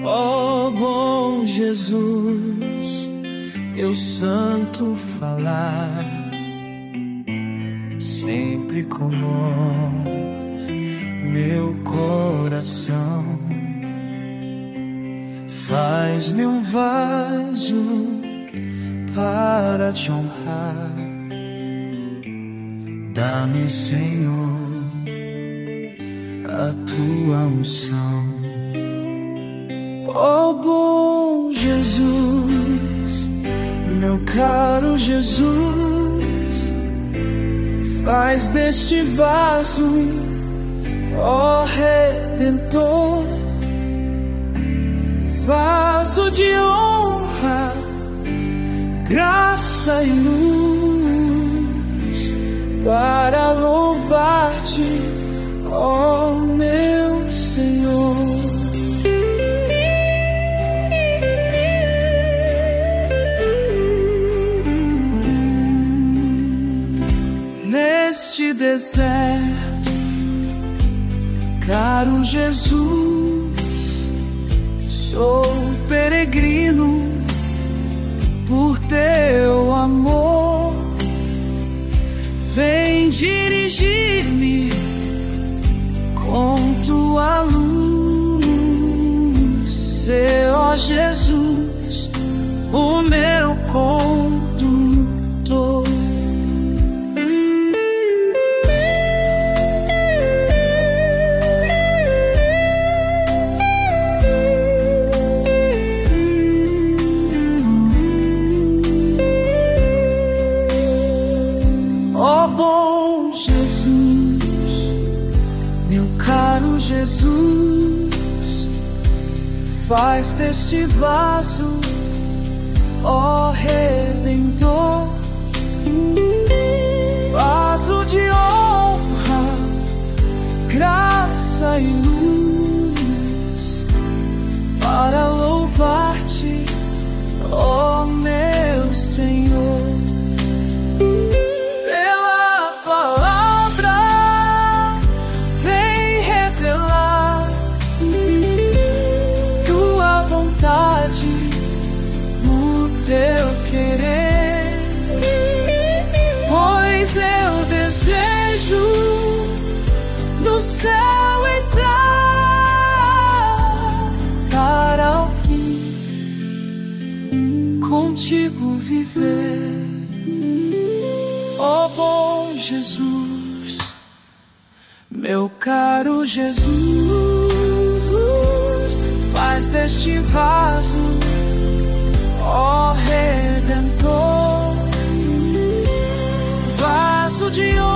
Ó bom Jesus, teu santo falar sempre comove meu coração. Faz-me um vaso para te honrar. Dá-me, Senhor, a tua unção. Ó bom Jesus, meu caro Jesus, faz deste vaso, ó Redentor, vaso de honra, graça e luz, para louvar-te, ó meu Senhor. Neste deserto, caro Jesus, sou peregrino por teu amor. Vem dirigir-me com tua luz, ser, ó Jesus, o meu condutor. Ó bom Jesus, meu caro Jesus, faz deste vaso, ó Redentor, vaso de honra, graça e luz, para louvar-te, ó meu Senhor. No teu querer, pois eu desejo no céu entrar, para ao fim contigo viver. Ó bom Jesus, meu caro Jesus, faz deste vaso, ó Redentor, vaso de honra,